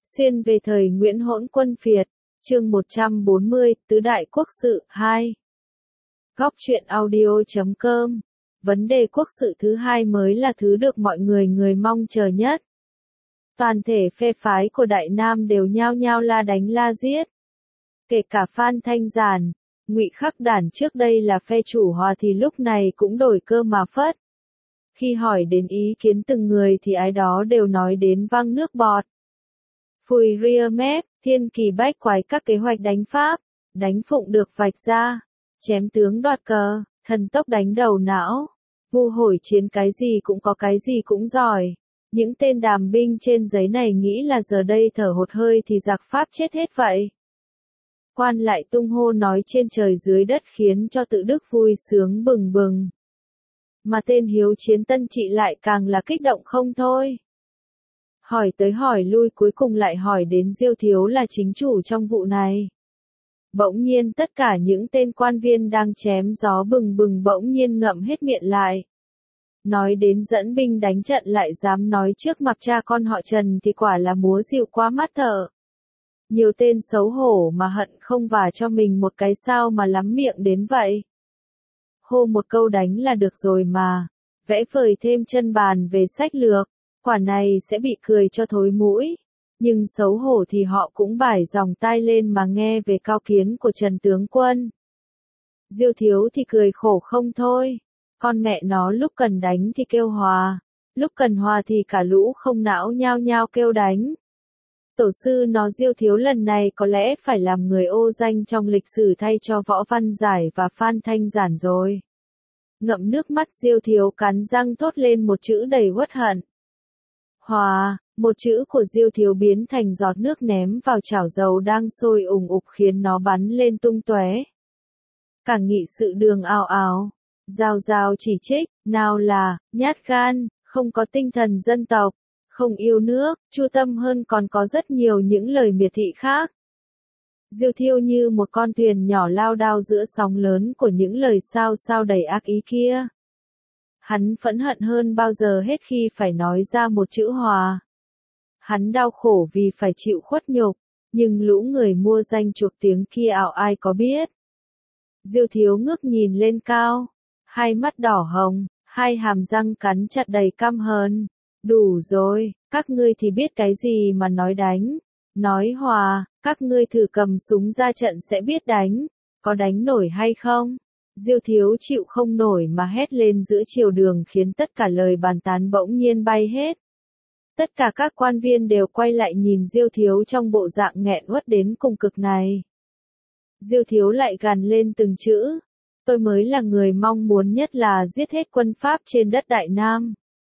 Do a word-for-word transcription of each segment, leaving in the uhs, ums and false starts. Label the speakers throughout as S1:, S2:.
S1: Xuyên về thời Nguyễn Hỗn Quân Phiệt, chương một trăm bốn mươi, Tứ Đại Quốc Sự, hai. Góc truyện audio chấm com. Vấn đề quốc sự thứ hai mới là thứ được mọi người người mong chờ nhất. Toàn thể phe phái của Đại Nam đều nhao nhao la đánh la giết. Kể cả Phan Thanh Giản, Ngụy Khắc Đản trước đây là phe chủ hòa thì lúc này cũng đổi cơ mà phất. Khi hỏi đến ý kiến từng người thì ai đó đều nói đến văng nước bọt. Phùi ria mép, thiên kỳ bách quái các kế hoạch đánh Pháp, đánh Phụng được vạch ra, chém tướng đoạt cờ, thần tốc đánh đầu não, vu hồi chiến cái gì cũng có cái gì cũng giỏi. Những tên đàm binh trên giấy này nghĩ là giờ đây thở hụt hơi thì giặc Pháp chết hết vậy. Quan lại tung hô nói trên trời dưới đất khiến cho tự đức vui sướng bừng bừng. Mà tên hiếu chiến Tân Trị lại càng là kích động không thôi. Hỏi tới hỏi lui cuối cùng lại hỏi đến Diêu Thiếu là chính chủ trong vụ này. Bỗng nhiên tất cả những tên quan viên đang chém gió bừng bừng bỗng nhiên ngậm hết miệng lại. Nói đến dẫn binh đánh trận lại dám nói trước mặt cha con họ Trần thì quả là múa dịu quá mắt thợ. Nhiều tên xấu hổ mà hận không vả cho mình một cái sao mà lắm miệng đến vậy. Hô một câu đánh là được rồi mà, vẽ vời thêm chân bàn về sách lược, quả này sẽ bị cười cho thối mũi. Nhưng xấu hổ thì họ cũng bải dòng tai lên mà nghe về cao kiến của Trần Tướng Quân. Diêu Thiếu thì cười khổ không thôi, con mẹ nó lúc cần đánh thì kêu hòa, lúc cần hòa thì cả lũ không não nhao nhao kêu đánh. Tổ sư nó Diêu Thiếu lần này có lẽ phải làm người ô danh trong lịch sử thay cho Võ Văn Giải và Phan Thanh Giản rồi. Ngậm nước mắt Diêu Thiếu cắn răng thốt lên một chữ đầy uất hận. Hòa, một chữ của Diêu Thiếu biến thành giọt nước ném vào chảo dầu đang sôi ùng ục khiến nó bắn lên tung tóe. Cả nghị sự đường ào ào, rào rào chỉ trích, nào là, nhát gan, không có tinh thần dân tộc, không yêu nước, chu tâm hơn còn có rất nhiều những lời miệt thị khác. Diêu Thiếu như một con thuyền nhỏ lao đao giữa sóng lớn của những lời sao sao đầy ác ý kia. Hắn phẫn hận hơn bao giờ hết khi phải nói ra một chữ hòa. Hắn đau khổ vì phải chịu khuất nhục, nhưng lũ người mua danh chuộc tiếng kia ảo ai có biết. Diêu Thiếu ngước nhìn lên cao, hai mắt đỏ hồng, hai hàm răng cắn chặt đầy căm hờn. Đủ rồi, các ngươi thì biết cái gì mà nói đánh, nói hòa, các ngươi thử cầm súng ra trận sẽ biết đánh, có đánh nổi hay không? Diêu Thiếu chịu không nổi mà hét lên giữa chiều đường khiến tất cả lời bàn tán bỗng nhiên bay hết. Tất cả các quan viên đều quay lại nhìn Diêu Thiếu trong bộ dạng nghẹn uất đến cùng cực này. Diêu Thiếu lại gằn lên từng chữ, tôi mới là người mong muốn nhất là giết hết quân Pháp trên đất Đại Nam.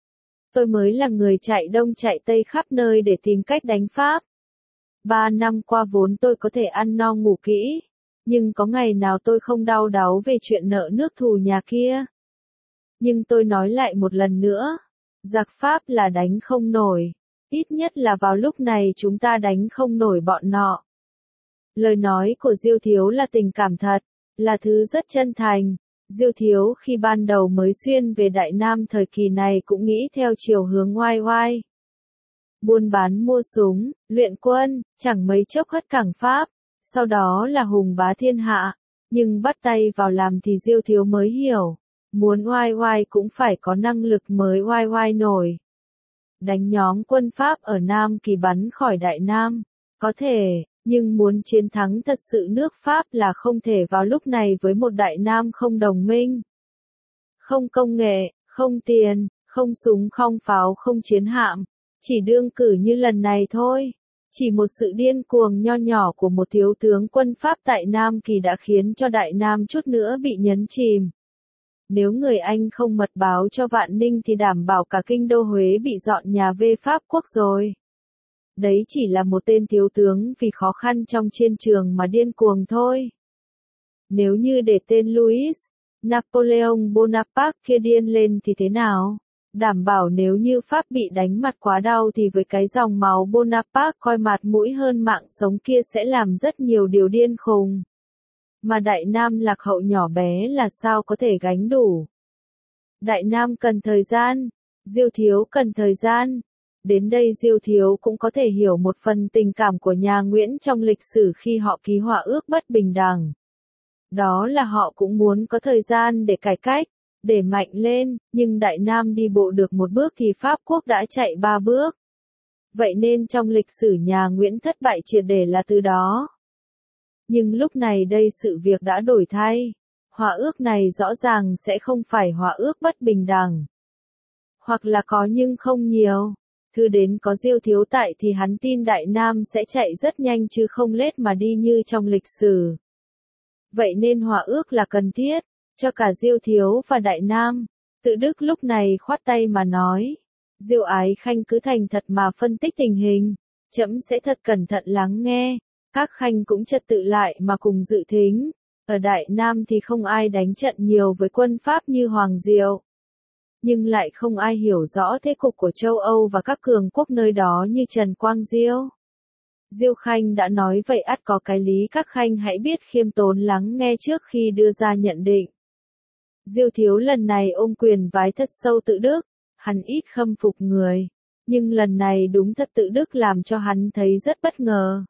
S1: Tôi mới là người chạy đông chạy tây khắp nơi để tìm cách đánh Pháp. Ba năm qua vốn tôi có thể ăn no ngủ kỹ, nhưng có ngày nào tôi không đau đáu về chuyện nợ nước thù nhà kia. Nhưng tôi nói lại một lần nữa, giặc Pháp là đánh không nổi, ít nhất là vào lúc này chúng ta đánh không nổi bọn nọ. Lời nói của Diêu Thiếu là tình cảm thật, là thứ rất chân thành. Diêu Thiếu khi ban đầu mới xuyên về Đại Nam thời kỳ này cũng nghĩ theo chiều hướng oai oai. Buôn bán mua súng, luyện quân, chẳng mấy chốc hất cảng Pháp, sau đó là hùng bá thiên hạ. Nhưng bắt tay vào làm thì Diêu Thiếu mới hiểu, muốn oai oai cũng phải có năng lực mới oai oai nổi. Đánh nhóm quân Pháp ở Nam Kỳ bắn khỏi Đại Nam, có thể, nhưng muốn chiến thắng thật sự nước Pháp là không thể vào lúc này với một Đại Nam không đồng minh. Không công nghệ, không tiền, không súng không pháo không chiến hạm, chỉ đương cử như lần này thôi. Chỉ một sự điên cuồng nho nhỏ của một thiếu tướng quân Pháp tại Nam Kỳ đã khiến cho Đại Nam chút nữa bị nhấn chìm. Nếu người Anh không mật báo cho Vạn Ninh thì đảm bảo cả kinh đô Huế bị dọn nhà về Pháp quốc rồi. Đấy chỉ là một tên thiếu tướng vì khó khăn trong chiến trường mà điên cuồng thôi. Nếu như để tên Louis, Napoleon Bonaparte kia điên lên thì thế nào? Đảm bảo nếu như Pháp bị đánh mặt quá đau thì với cái dòng máu Bonaparte coi mặt mũi hơn mạng sống kia sẽ làm rất nhiều điều điên khùng. Mà Đại Nam lạc hậu nhỏ bé là sao có thể gánh đủ? Đại Nam cần thời gian, Diêu Thiếu cần thời gian. Đến đây Diêu Thiếu cũng có thể hiểu một phần tình cảm của nhà Nguyễn trong lịch sử khi họ ký hòa ước bất bình đẳng. Đó là họ cũng muốn có thời gian để cải cách, để mạnh lên, nhưng Đại Nam đi bộ được một bước thì Pháp quốc đã chạy ba bước. Vậy nên trong lịch sử nhà Nguyễn thất bại triệt để là từ đó. Nhưng lúc này đây sự việc đã đổi thay. Hòa ước này rõ ràng sẽ không phải hòa ước bất bình đẳng. Hoặc là có nhưng không nhiều. Thứ đến có Diêu Thiếu tại thì hắn tin Đại Nam sẽ chạy rất nhanh chứ không lết mà đi như trong lịch sử. Vậy nên hòa ước là cần thiết, cho cả Diêu Thiếu và Đại Nam. Tự Đức lúc này khoát tay mà nói. Diêu Ái Khanh cứ thành thật mà phân tích tình hình. Trẫm sẽ thật cẩn thận lắng nghe. Các khanh cũng trật tự lại mà cùng dự thính. Ở Đại Nam thì không ai đánh trận nhiều với quân Pháp như Hoàng Diệu. Nhưng lại không ai hiểu rõ thế cục của châu Âu và các cường quốc nơi đó như Trần Quang Diêu. Diêu Khanh đã nói vậy ắt có cái lý, các khanh hãy biết khiêm tốn lắng nghe trước khi đưa ra nhận định. Diêu Thiếu lần này ôm quyền vái thật sâu Tự Đức, hắn ít khâm phục người, nhưng lần này đúng thật Tự Đức làm cho hắn thấy rất bất ngờ.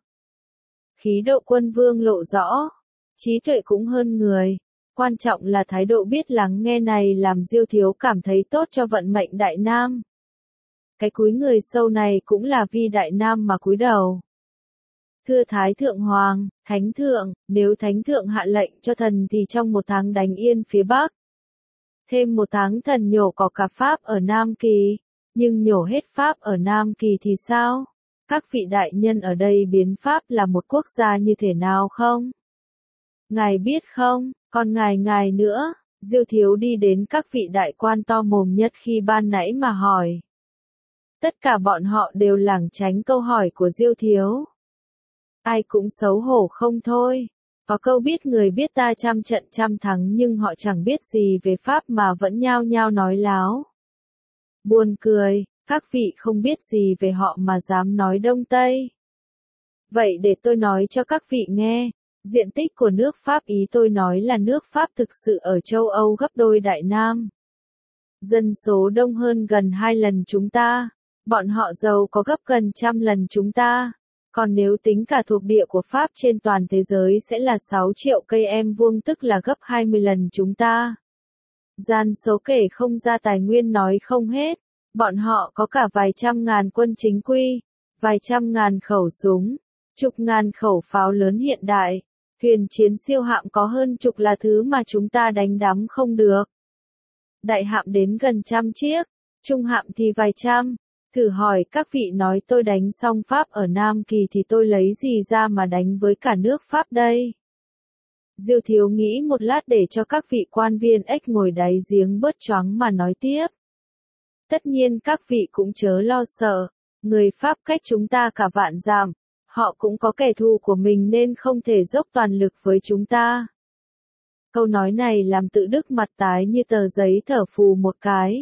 S1: Khí độ quân vương lộ rõ, trí tuệ cũng hơn người, quan trọng là thái độ biết lắng nghe này làm Diêu Thiếu cảm thấy tốt cho vận mệnh Đại Nam. Cái cúi người sâu này cũng là vì Đại Nam mà cúi đầu. Thưa Thái Thượng Hoàng, Thánh Thượng, nếu Thánh Thượng hạ lệnh cho thần thì trong một tháng đánh yên phía Bắc. Thêm một tháng thần nhổ cỏ cả Pháp ở Nam Kỳ, nhưng nhổ hết Pháp ở Nam Kỳ thì sao? Các vị đại nhân ở đây biến Pháp là một quốc gia như thế nào không? Ngài biết không, còn ngài ngài nữa, Diêu Thiếu đi đến các vị đại quan to mồm nhất khi ban nãy mà hỏi. Tất cả bọn họ đều lảng tránh câu hỏi của Diêu Thiếu. Ai cũng xấu hổ không thôi. Có câu biết người biết ta trăm trận trăm thắng nhưng họ chẳng biết gì về Pháp mà vẫn nhao nhao nói láo. Buồn cười, các vị không biết gì về họ mà dám nói Đông Tây. Vậy để tôi nói cho các vị nghe, diện tích của nước Pháp ý tôi nói là nước Pháp thực sự ở châu Âu gấp đôi Đại Nam. Dân số đông hơn gần hai lần chúng ta, bọn họ giàu có gấp gần trăm lần chúng ta. Còn nếu tính cả thuộc địa của Pháp trên toàn thế giới sẽ là sáu triệu cây em vuông tức là gấp hai mươi lần chúng ta. Gian số kể không ra tài nguyên nói không hết, bọn họ có cả vài trăm ngàn quân chính quy, vài trăm ngàn khẩu súng, chục ngàn khẩu pháo lớn hiện đại, thuyền chiến siêu hạm có hơn chục là thứ mà chúng ta đánh đắm không được. Đại hạm đến gần trăm chiếc, trung hạm thì vài trăm. Thử hỏi các vị nói tôi đánh xong Pháp ở Nam Kỳ thì tôi lấy gì ra mà đánh với cả nước Pháp đây? Diêu Thiếu nghĩ một lát để cho các vị quan viên ếch ngồi đáy giếng bớt choáng mà nói tiếp. Tất nhiên các vị cũng chớ lo sợ, người Pháp cách chúng ta cả vạn dặm, họ cũng có kẻ thù của mình nên không thể dốc toàn lực với chúng ta. Câu nói này làm Tự Đức mặt tái như tờ giấy thở phù một cái.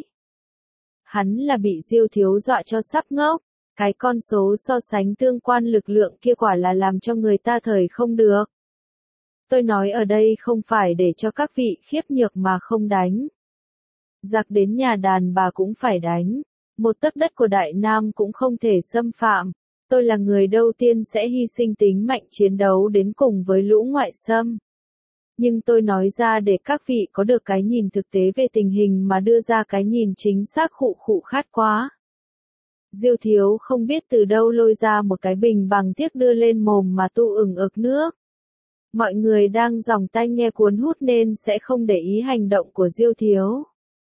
S1: Hắn là bị Diêu Thiếu dọa cho sắp ngốc, cái con số so sánh tương quan lực lượng kia quả là làm cho người ta thời không được. Tôi nói ở đây không phải để cho các vị khiếp nhược mà không đánh. Giặc đến nhà đàn bà cũng phải đánh, một tấc đất của Đại Nam cũng không thể xâm phạm. Tôi là người đầu tiên sẽ hy sinh tính mạnh chiến đấu đến cùng với lũ ngoại xâm. Nhưng tôi nói ra để các vị có được cái nhìn thực tế về tình hình mà đưa ra cái nhìn chính xác khụ khụ khát quá. Diêu Thiếu không biết từ đâu lôi ra một cái bình bằng tiếc đưa lên mồm mà tu ửng ực nước. Mọi người đang dòng tai nghe cuốn hút nên sẽ không để ý hành động của Diêu Thiếu.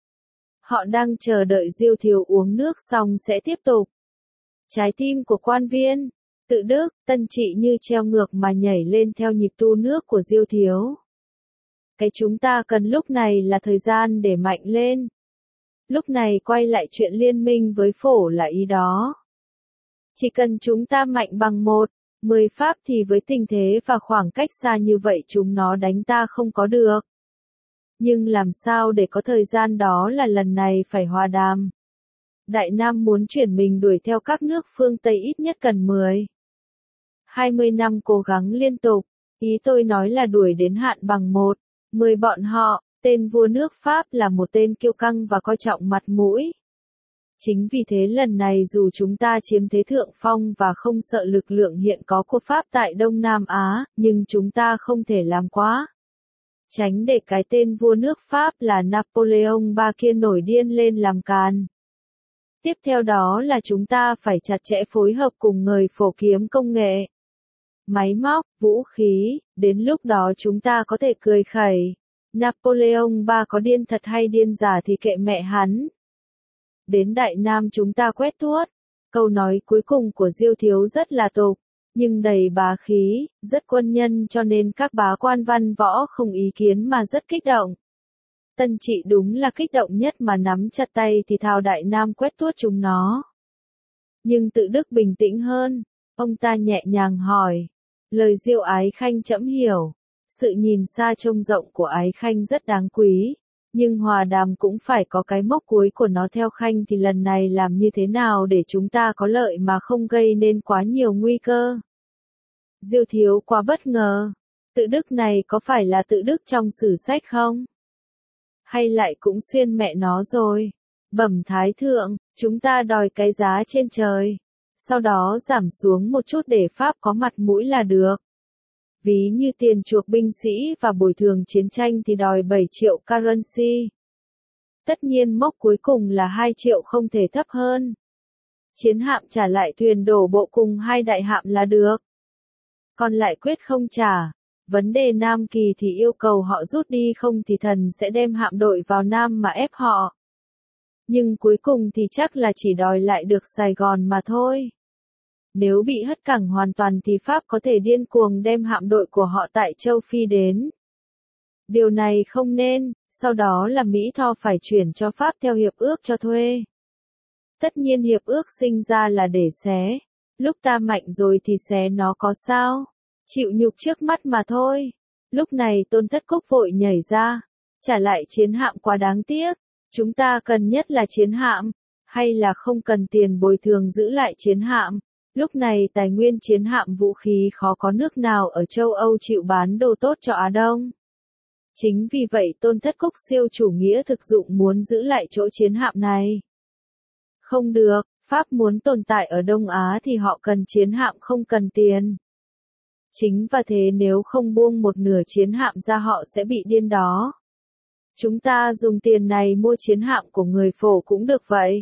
S1: Họ đang chờ đợi Diêu Thiếu uống nước xong sẽ tiếp tục. Trái tim của quan viên, Tự Đức, Tân Trị như treo ngược mà nhảy lên theo nhịp tu nước của Diêu Thiếu. Cái chúng ta cần lúc này là thời gian để mạnh lên. Lúc này quay lại chuyện liên minh với Phổ là ý đó. Chỉ cần chúng ta mạnh bằng một, mười Pháp thì với tình thế và khoảng cách xa như vậy chúng nó đánh ta không có được. Nhưng làm sao để có thời gian đó là lần này phải hòa đàm. Đại Nam muốn chuyển mình đuổi theo các nước phương Tây ít nhất cần mười, hai mươi năm cố gắng liên tục. Ý tôi nói là đuổi đến hạn bằng một, mười bọn họ. Tên vua nước Pháp là một tên kiêu căng và coi trọng mặt mũi. Chính vì thế lần này dù chúng ta chiếm thế thượng phong và không sợ lực lượng hiện có của Pháp tại Đông Nam Á, nhưng chúng ta không thể làm quá. Tránh để cái tên vua nước Pháp là Napoleon ba kia nổi điên lên làm càn. Tiếp theo đó là chúng ta phải chặt chẽ phối hợp cùng người phổ kiếm công nghệ, máy móc, vũ khí, đến lúc đó chúng ta có thể cười khẩy. Napoleon ba có điên thật hay điên giả thì kệ mẹ hắn. Đến Đại Nam chúng ta quét tuốt. Câu nói cuối cùng của Diêu Thiếu rất là tục, nhưng đầy bá khí, rất quân nhân cho nên các bá quan văn võ không ý kiến mà rất kích động. Tân Trị đúng là kích động nhất mà nắm chặt tay thì thao Đại Nam quét tuốt chúng nó. Nhưng Tự Đức bình tĩnh hơn, ông ta nhẹ nhàng hỏi. Lời Diêu Ái Khanh trẫm hiểu. Sự nhìn xa trông rộng của Ái Khanh rất đáng quý. Nhưng hòa đàm cũng phải có cái mốc cuối của nó theo Khanh thì lần này làm như thế nào để chúng ta có lợi mà không gây nên quá nhiều nguy cơ. Diêu Thiếu quá bất ngờ. Tự Đức này có phải là Tự Đức trong sử sách không? Hay lại cũng xuyên mẹ nó rồi? Bẩm Thái Thượng, chúng ta đòi cái giá trên trời. Sau đó giảm xuống một chút để Pháp có mặt mũi là được. Ví như tiền chuộc binh sĩ và bồi thường chiến tranh thì đòi bảy triệu currency. Tất nhiên mốc cuối cùng là hai triệu không thể thấp hơn. Chiến hạm trả lại thuyền đổ bộ cùng hai đại hạm là được. Còn lại quyết không trả. Vấn đề Nam Kỳ thì yêu cầu họ rút đi không thì thần sẽ đem hạm đội vào Nam mà ép họ. Nhưng cuối cùng thì chắc là chỉ đòi lại được Sài Gòn mà thôi. Nếu bị hất cẳng hoàn toàn thì Pháp có thể điên cuồng đem hạm đội của họ tại châu Phi đến. Điều này không nên, sau đó là Mỹ Tho phải chuyển cho Pháp theo hiệp ước cho thuê. Tất nhiên hiệp ước sinh ra là để xé. Lúc ta mạnh rồi thì xé nó có sao? Chịu nhục trước mắt mà thôi. Lúc này Tôn Thất Cúc vội nhảy ra. Trả lại chiến hạm quá đáng tiếc. Chúng ta cần nhất là chiến hạm. Hay là không cần tiền bồi thường giữ lại chiến hạm. Lúc này tài nguyên chiến hạm vũ khí khó có nước nào ở châu Âu chịu bán đồ tốt cho Á Đông. Chính vì vậy Tôn Thất Cúc siêu chủ nghĩa thực dụng muốn giữ lại chỗ chiến hạm này. Không được, Pháp muốn tồn tại ở Đông Á thì họ cần chiến hạm không cần tiền. Chính và thế nếu không buông một nửa chiến hạm ra họ sẽ bị điên đó. Chúng ta dùng tiền này mua chiến hạm của người phổ cũng được vậy.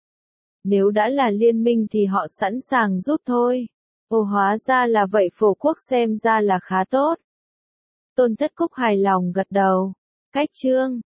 S1: Nếu đã là liên minh thì họ sẵn sàng giúp thôi. Ồ hóa ra là vậy phổ quốc xem ra là khá tốt. Tôn Thất Cúc hài lòng gật đầu. Cách chương